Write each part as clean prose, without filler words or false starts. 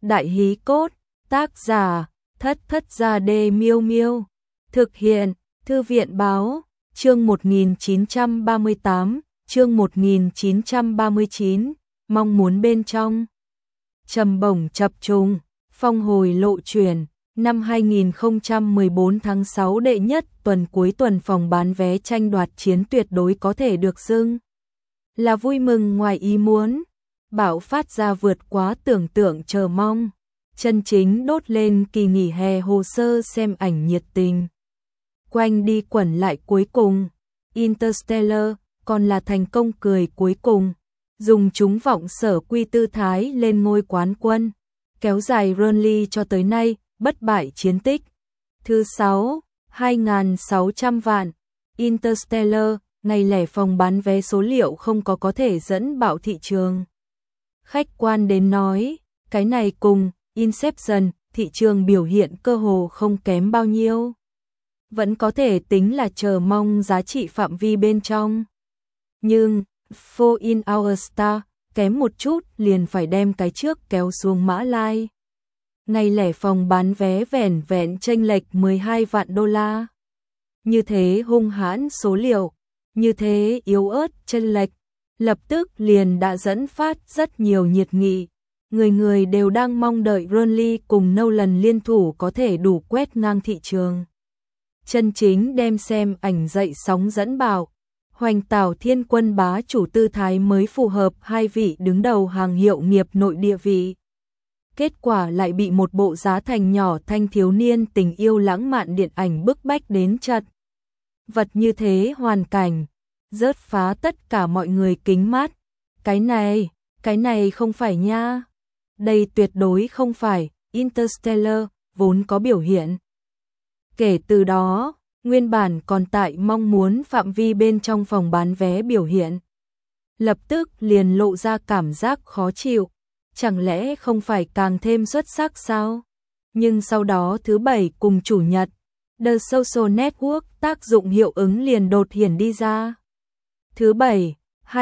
Đại hí cốt, tác giả, Thất Thất Gia Đê Miêu Miêu. Thực hiện, Thư viện báo, chương 1938, chương 1939, mong muốn bên trong. Trầm bổng chập trùng, phong hồi lộ chuyển, năm 2014 tháng 6 đệ nhất tuần cuối tuần phòng bán vé tranh đoạt chiến tuyệt đối có thể được xưng là vui mừng ngoài ý muốn, bạo phát ra vượt quá tưởng tượng chờ mong, chân chính đốt lên kỳ nghỉ hè hồ sơ xem ảnh nhiệt tình. Quanh đi quẩn lại cuối cùng, Interstellar còn là thành công cười cuối cùng, dùng chúng vọng sở quy tư thái lên ngôi quán quân, kéo dài Burnley cho tới nay, bất bại chiến tích. Thứ 6, 2.600 vạn, Interstellar, ngày lẻ phòng bán vé số liệu không có thể dẫn bạo thị trường. Khách quan đến nói, cái này cùng Inception, thị trường biểu hiện cơ hồ không kém bao nhiêu. Vẫn có thể tính là chờ mong giá trị phạm vi bên trong. Nhưng, Fall in Our Star, kém một chút liền phải đem cái trước kéo xuống mã lai. Ngày lẻ phòng bán vé vẻn vẹn chênh lệch 12 vạn đô la. Như thế hung hãn số liệu, như thế yếu ớt chênh lệch, lập tức liền đã dẫn phát rất nhiều nhiệt nghị. Người người đều đang mong đợi Burnley cùng Nolan liên thủ có thể đủ quét ngang thị trường. Chân chính đem xem ảnh dậy sóng dẫn bạo, hoành tảo thiên quân bá chủ tư thái mới phù hợp hai vị đứng đầu hàng hiệu nghiệp nội địa vị. Kết quả lại bị một bộ giá thành nhỏ thanh thiếu niên tình yêu lãng mạn điện ảnh bức bách đến chật vật như thế hoàn cảnh, rớt phá tất cả mọi người kính mắt. Cái này không phải nha. Đây tuyệt đối không phải Interstellar vốn có biểu hiện. Kể từ đó, nguyên bản còn tại mong muốn phạm vi bên trong phòng bán vé biểu hiện, lập tức liền lộ ra cảm giác khó chịu, chẳng lẽ không phải càng thêm xuất sắc sao? Nhưng sau đó thứ bảy cùng chủ nhật, The Social Network tác dụng hiệu ứng liền đột hiển đi ra. Thứ bảy,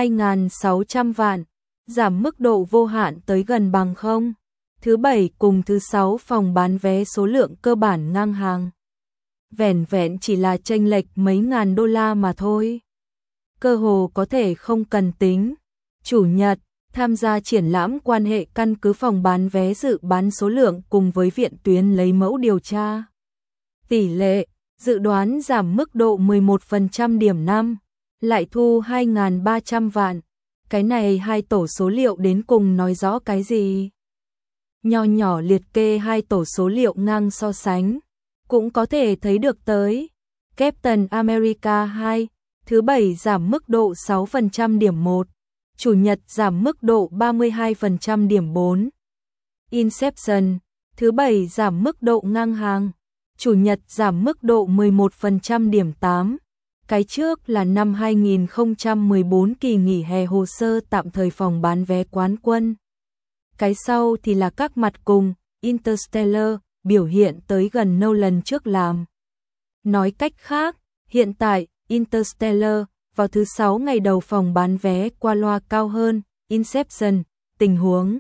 2.600 vạn, giảm mức độ vô hạn tới gần bằng không. Thứ bảy cùng thứ sáu phòng bán vé số lượng cơ bản ngang hàng. Vẻn vẹn chỉ là chênh lệch mấy ngàn đô la mà thôi. Cơ hồ có thể không cần tính. Chủ nhật, tham gia triển lãm quan hệ căn cứ phòng bán vé dự bán số lượng cùng với viện tuyến lấy mẫu điều tra. Tỷ lệ, dự đoán giảm mức độ 11% điểm 5, lại thu 2.300 vạn. Cái này hai tổ số liệu đến cùng nói rõ cái gì? Nho nhỏ liệt kê hai tổ số liệu ngang so sánh, cũng có thể thấy được tới. Captain America 2, thứ bảy giảm mức độ 6% điểm 1, chủ nhật giảm mức độ 32% điểm 4. Inception, thứ bảy giảm mức độ ngang hàng, chủ nhật giảm mức độ 11% điểm 8. Cái trước là năm 2014 kỳ nghỉ hè hồ sơ tạm thời phòng bán vé quán quân. Cái sau thì là các mặt cùng Interstellar biểu hiện tới gần Nolan trước làm. Nói cách khác, hiện tại Interstellar vào thứ 6 ngày đầu phòng bán vé qua loa cao hơn Inception, tình huống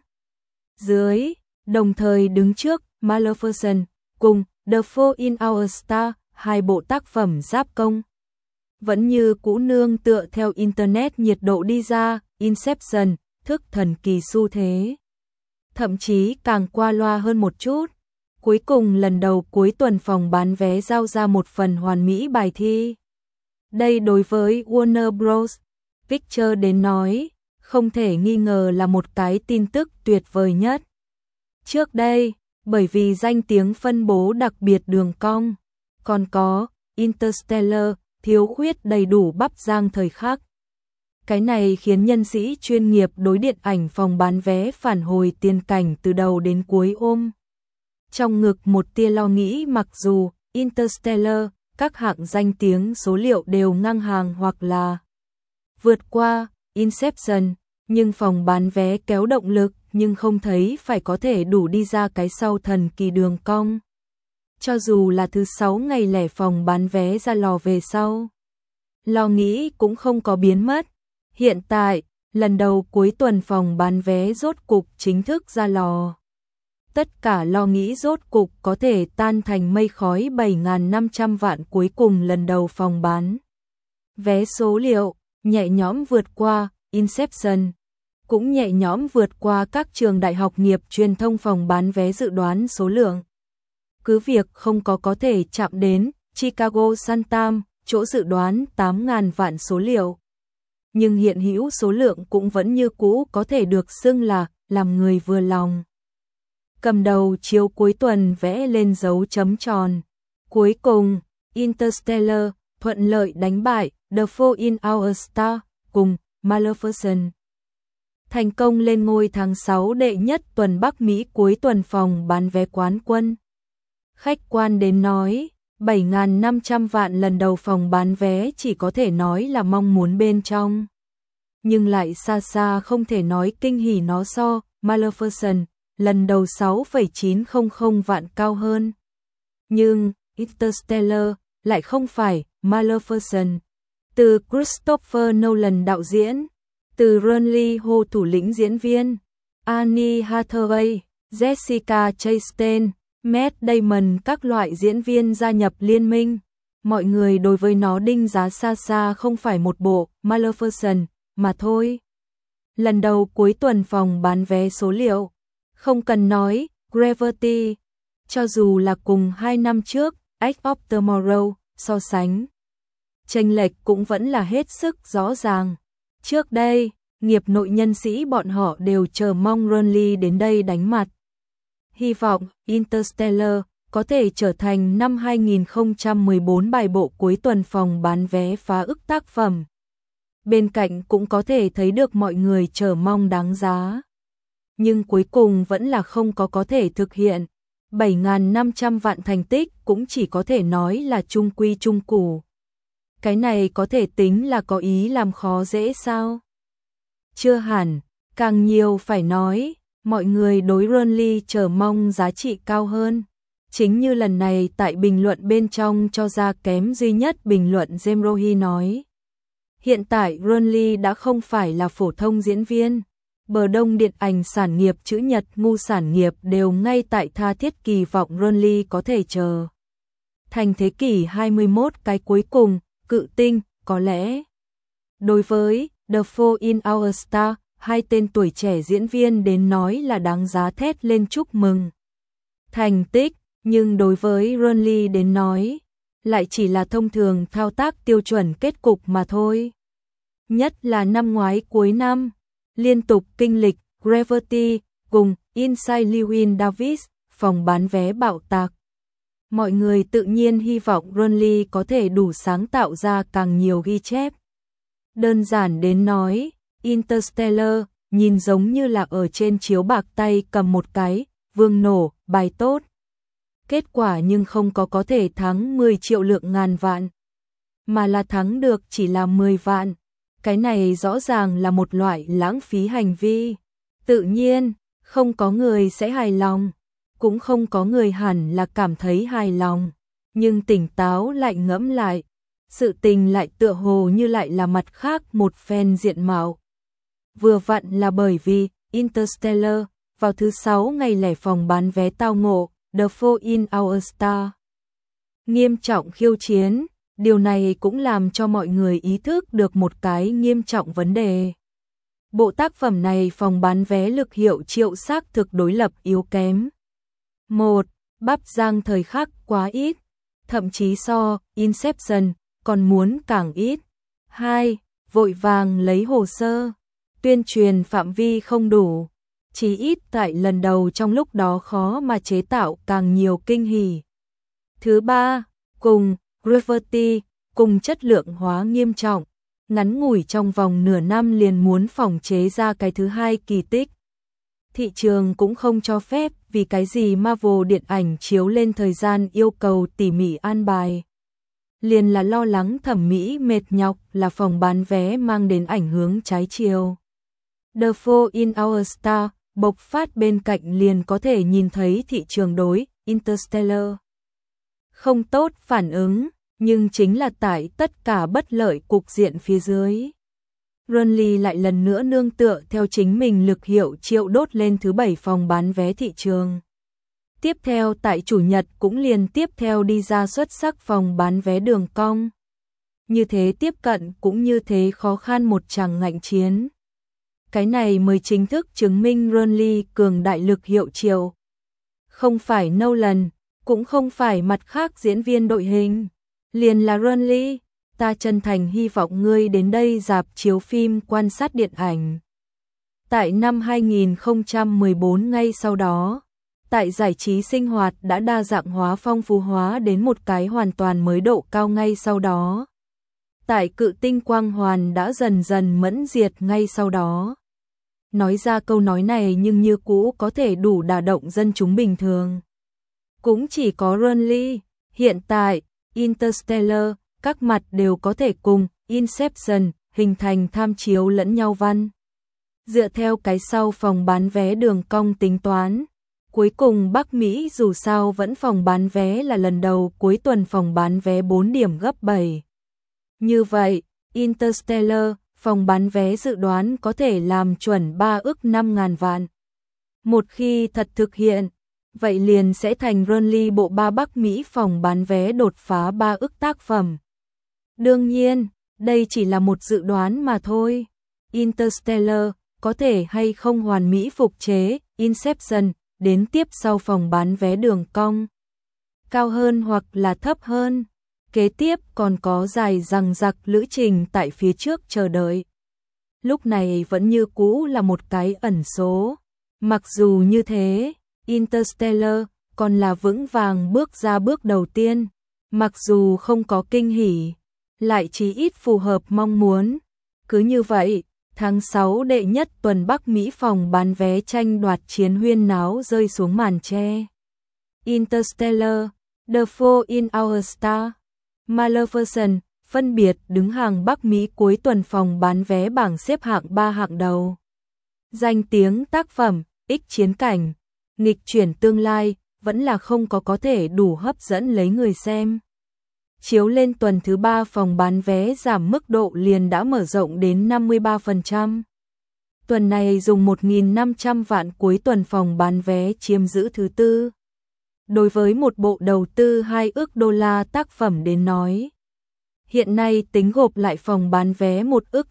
dưới, đồng thời đứng trước Maleficent cùng The Fall in Our Star, hai bộ tác phẩm giáp công. Vẫn như cũ nương tựa theo Internet nhiệt độ đi ra, Inception, thức thần kỳ xu thế. Thậm chí càng qua loa hơn một chút. Cuối cùng lần đầu cuối tuần phòng bán vé giao ra một phần hoàn mỹ bài thi. Đây đối với Warner Bros. Pictures đến nói, không thể nghi ngờ là một cái tin tức tuyệt vời nhất. Trước đây, bởi vì danh tiếng phân bố đặc biệt đường cong, còn có Interstellar thiếu khuyết đầy đủ bắp rang thời khắc. Cái này khiến nhân sĩ chuyên nghiệp đối điện ảnh phòng bán vé phản hồi tiên cảnh từ đầu đến cuối ôm. Trong ngực một tia lo nghĩ, mặc dù Interstellar, các hạng danh tiếng số liệu đều ngang hàng hoặc là vượt qua Inception, nhưng phòng bán vé kéo động lực nhưng không thấy phải có thể đủ đi ra cái sau thần kỳ đường cong. Cho dù là thứ 6 ngày lẻ phòng bán vé ra lò về sau, lo nghĩ cũng không có biến mất. Hiện tại, lần đầu cuối tuần phòng bán vé rốt cục chính thức ra lò. tất cả lo nghĩ rốt cục có thể tan thành mây khói. 7.500 vạn cuối cùng lần đầu phòng bán vé số liệu, nhẹ nhõm vượt qua Inception, cũng nhẹ nhõm vượt qua các trường đại học nghiệp truyền thông phòng bán vé dự đoán số lượng. Cứ việc không có thể chạm đến Chicago Sun-Times, chỗ dự đoán 8.000 vạn số liệu. Nhưng hiện hữu số lượng cũng vẫn như cũ có thể được xưng là làm người vừa lòng. Cầm đầu chiếu cuối tuần vẽ lên dấu chấm tròn. Cuối cùng, Interstellar thuận lợi đánh bại The Fault in Our Stars cùng Maleficent. Thành công lên ngôi tháng 6 đệ nhất tuần Bắc Mỹ cuối tuần phòng bán vé quán quân. Khách quan đến nói, 7.500 vạn lần đầu phòng bán vé chỉ có thể nói là mong muốn bên trong. Nhưng lại xa xa không thể nói kinh hỉ nó so Maleficent lần đầu 6,900 vạn cao hơn. Nhưng Interstellar lại không phải Maleficent. Từ Christopher Nolan đạo diễn, từ Ron Lee Ho thủ lĩnh diễn viên, Anne Hathaway, Jessica Chastain, Matt Damon các loại diễn viên gia nhập liên minh. Mọi người đối với nó đánh giá xa xa không phải một bộ Maleficent mà thôi. Lần đầu cuối tuần phòng bán vé số liệu, không cần nói, Gravity, cho dù là cùng 2 năm trước, Edge of Tomorrow, so sánh. Chênh lệch cũng vẫn là hết sức rõ ràng. Trước đây, nghiệp nội nhân sĩ bọn họ đều chờ mong Ron Lee đến đây đánh mặt. Hy vọng Interstellar có thể trở thành năm 2014 bài bộ cuối tuần phòng bán vé phá ức tác phẩm. Bên cạnh cũng có thể thấy được mọi người chờ mong đáng giá. Nhưng cuối cùng vẫn là không có thể thực hiện. 7.500 vạn thành tích cũng chỉ có thể nói là trung quy trung củ. Cái này có thể tính là có ý làm khó dễ sao? Chưa hẳn, càng nhiều phải nói, mọi người đối Ron Lee chờ mong giá trị cao hơn. Chính như lần này tại bình luận bên trong cho ra kém duy nhất bình luận James Rohi nói. Hiện tại Ron Lee đã không phải là phổ thông diễn viên. Bờ Đông điện ảnh sản nghiệp chữ nhật ngu sản nghiệp đều ngay tại tha thiết kỳ vọng Ron Lee có thể chờ thành thế kỷ 21 cái cuối cùng, cự tinh, có lẽ. Đối với The Fault in Our Stars, hai tên tuổi trẻ diễn viên đến nói là đáng giá thét lên chúc mừng thành tích, nhưng đối với Ron Lee đến nói, lại chỉ là thông thường thao tác tiêu chuẩn kết cục mà thôi. Nhất là năm ngoái cuối năm, liên tục kinh lịch Gravity cùng Inside Llewyn Davis, phòng bán vé bạo tạc. Mọi người tự nhiên hy vọng Ron Lee có thể đủ sáng tạo ra càng nhiều ghi chép. Đơn giản đến nói, Interstellar nhìn giống như là ở trên chiếu bạc tay cầm một cái, vương nổ, bài tốt. Kết quả nhưng không có thể thắng 10 triệu lượng ngàn vạn, mà là thắng được chỉ là 10 vạn. Cái này rõ ràng là một loại lãng phí hành vi. Tự nhiên, không có người sẽ hài lòng, cũng không có người hẳn là cảm thấy hài lòng. Nhưng tỉnh táo lại ngẫm lại, sự tình lại tựa hồ như lại là mặt khác một phen diện mạo. Vừa vặn là bởi vì Interstellar vào thứ 6 ngày lẻ phòng bán vé tao ngộ The Fault in Our Stars nghiêm trọng khiêu chiến. Điều này cũng làm cho mọi người ý thức được một cái nghiêm trọng vấn đề. Bộ tác phẩm này phòng bán vé lực hiệu triệu xác thực đối lập yếu kém. 1. Bắp rang thời khắc quá ít, thậm chí so Inception còn muốn càng ít. 2. Vội vàng lấy hồ sơ, tuyên truyền phạm vi không đủ, chỉ ít tại lần đầu trong lúc đó khó mà chế tạo càng nhiều kinh hỉ. Thứ 3. Cùng Gravity, cùng chất lượng hóa nghiêm trọng, ngắn ngủi trong vòng nửa năm liền muốn phòng chế ra cái thứ hai kỳ tích. Thị trường cũng không cho phép, vì cái gì Marvel điện ảnh chiếu lên thời gian yêu cầu tỉ mỉ an bài. Liền là lo lắng thẩm mỹ mệt nhọc, là phòng bán vé mang đến ảnh hưởng trái chiều. The Fault in Our Stars bộc phát bên cạnh liền có thể nhìn thấy thị trường đối Interstellar không tốt phản ứng, nhưng chính là tại tất cả bất lợi cục diện phía dưới. Ron Lee lại lần nữa nương tựa theo chính mình lực hiệu triệu đốt lên thứ 7 phòng bán vé thị trường. Tiếp theo tại chủ nhật cũng liền tiếp theo đi ra xuất sắc phòng bán vé đường cong. Như thế tiếp cận cũng như thế khó khăn một chàng ngạnh chiến. Cái này mới chính thức chứng minh Burnley cường đại lực hiệu triệu. Không phải Nolan, cũng không phải mặt khác diễn viên đội hình. Liền là Burnley, ta chân thành hy vọng ngươi đến đây rạp chiếu phim quan sát điện ảnh. Tại năm 2014 ngay sau đó, tại giải trí sinh hoạt đã đa dạng hóa phong phú hóa đến một cái hoàn toàn mới độ cao ngay sau đó. Tại cự tinh quang hoàn đã dần dần mẫn diệt ngay sau đó. Nói ra câu nói này nhưng như cũ có thể đủ đả động dân chúng bình thường. Cũng chỉ có Burnley, hiện tại, Interstellar, các mặt đều có thể cùng Inception hình thành tham chiếu lẫn nhau văn. Dựa theo cái sau phòng bán vé đường cong tính toán, cuối cùng Bắc Mỹ dù sao vẫn phòng bán vé là lần đầu cuối tuần phòng bán vé 4 điểm gấp 7. Như vậy, Interstellar, phòng bán vé dự đoán có thể làm chuẩn 3 ức 5.000 vạn. Một khi thật thực hiện, vậy liền sẽ thành Burnley bộ 3 Bắc Mỹ phòng bán vé đột phá 3 ức tác phẩm. Đương nhiên, đây chỉ là một dự đoán mà thôi. Interstellar có thể hay không hoàn mỹ phục chế Inception đến tiếp sau phòng bán vé đường cong. Cao hơn hoặc là thấp hơn. Kế tiếp còn có dài dằng dặc lữ trình tại phía trước chờ đợi. Lúc này vẫn như cũ là một cái ẩn số. Mặc dù như thế, Interstellar còn là vững vàng bước ra bước đầu tiên. Mặc dù không có kinh hỉ, lại chí ít phù hợp mong muốn. Cứ như vậy, tháng 6 đệ nhất tuần Bắc Mỹ phòng bán vé tranh đoạt chiến huyên náo rơi xuống màn che. Interstellar, The Fall in Our Star, Maleficent phân biệt đứng hàng Bắc Mỹ cuối tuần phòng bán vé bảng xếp hạng 3 hạng đầu. Danh tiếng tác phẩm, ích chiến cảnh, nghịch chuyển tương lai vẫn là không có thể đủ hấp dẫn lấy người xem. Chiếu lên tuần thứ 3 phòng bán vé giảm mức độ liền đã mở rộng đến 53%. Tuần này dùng 1.500 vạn cuối tuần phòng bán vé chiếm giữ thứ tư. Đối với một bộ đầu tư 2 ức đô la tác phẩm đến nói, hiện nay tính gộp lại phòng bán vé 1 ức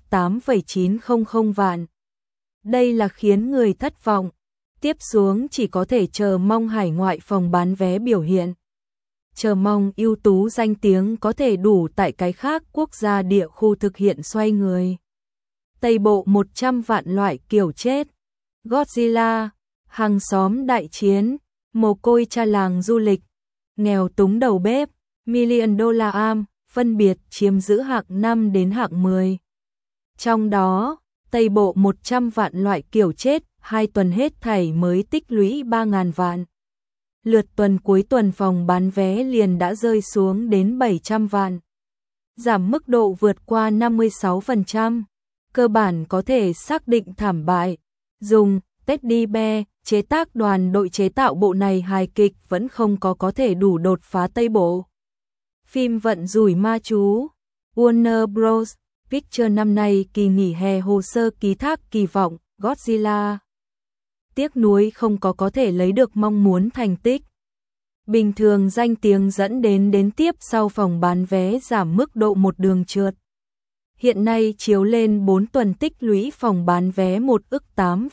8,900 vạn. Đây là khiến người thất vọng. Tiếp xuống chỉ có thể chờ mong hải ngoại phòng bán vé biểu hiện. Chờ mong ưu tú danh tiếng có thể đủ tại cái khác quốc gia địa khu thực hiện xoay người. Tây bộ 100 vạn loại kiểu chết. Godzilla, hàng xóm đại chiến, mồ côi cha làng du lịch, nghèo túng đầu bếp, Million Dollar Arm, phân biệt chiếm giữ hạng 5 đến hạng 10. Trong đó, Tây bộ 100 vạn loại kiểu chết, 2 tuần hết thảy mới tích lũy 3.000 vạn. Lượt tuần cuối tuần phòng bán vé liền đã rơi xuống đến 700 vạn. Giảm mức độ vượt qua 56%. Cơ bản có thể xác định thảm bại. Dùng Teddy Bear chế tác đoàn đội chế tạo bộ này hài kịch vẫn không có thể đủ đột phá Tây bộ. Phim vận rủi ma chú. Warner Bros. Pictures năm nay kỳ nghỉ hè hồ sơ ký thác kỳ vọng Godzilla. Tiếc nuối không có thể lấy được mong muốn thành tích. Bình thường danh tiếng dẫn đến tiếp sau phòng bán vé giảm mức độ một đường trượt. Hiện nay chiếu lên 4 tuần tích lũy phòng bán vé 1 ức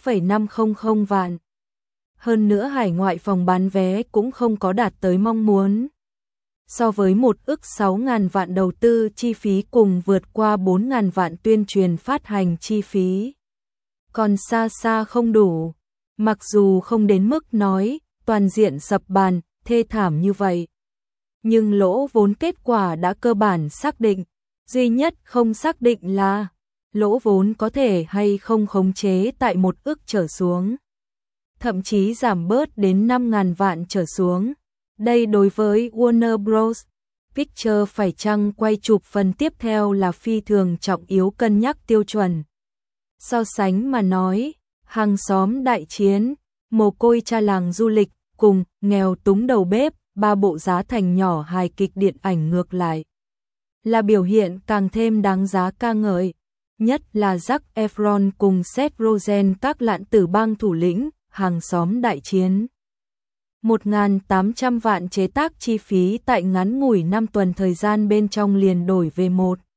8,500 vạn. Hơn nữa hải ngoại phòng bán vé cũng không có đạt tới mong muốn. So với 1 ức 6.000 vạn đầu tư chi phí cùng vượt qua 4.000 vạn tuyên truyền phát hành chi phí. Còn xa xa không đủ. Mặc dù không đến mức nói toàn diện sập bàn, thê thảm như vậy. Nhưng lỗ vốn kết quả đã cơ bản xác định. Duy nhất không xác định là lỗ vốn có thể hay không khống chế tại 1 ức trở xuống. Thậm chí giảm bớt đến 5.000 vạn trở xuống. Đây đối với Warner Bros. Pictures phải chăng quay chụp phần tiếp theo là phi thường trọng yếu cân nhắc tiêu chuẩn. So sánh mà nói, hàng xóm đại chiến, mồ côi cha làng du lịch, cùng nghèo túng đầu bếp, 3 bộ giá thành nhỏ hài kịch điện ảnh ngược lại. Là biểu hiện càng thêm đáng giá ca ngợi. Nhất là Zac Efron cùng Seth Rogen các lạn tử bang thủ lĩnh, hàng xóm đại chiến. 1.800 vạn chế tác chi phí tại ngắn ngủi 5 tuần thời gian bên trong liền đổi về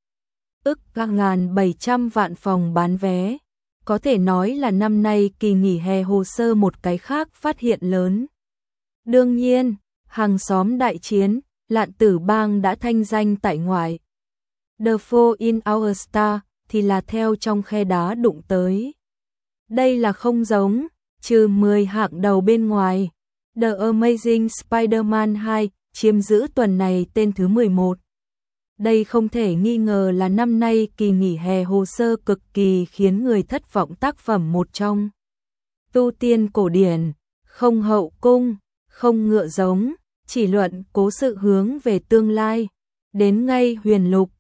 1.700 vạn phòng bán vé. Có thể nói là năm nay kỳ nghỉ hè hồ sơ một cái khác phát hiện lớn. Đương nhiên, hàng xóm đại chiến, Lạn Tử Bang đã thanh danh tại ngoại. The Fall in Our Star thì là theo trong khe đá đụng tới. Đây là không giống, trừ 10 hạng đầu bên ngoài. The Amazing Spider-Man 2 chiếm giữ tuần này tên thứ 11. Đây không thể nghi ngờ là năm nay kỳ nghỉ hè hồ sơ cực kỳ khiến người thất vọng tác phẩm một trong. Tu tiên cổ điển, không hậu cung, không ngựa giống, chỉ luận cố sự hướng về tương lai. Đến ngay huyền lục,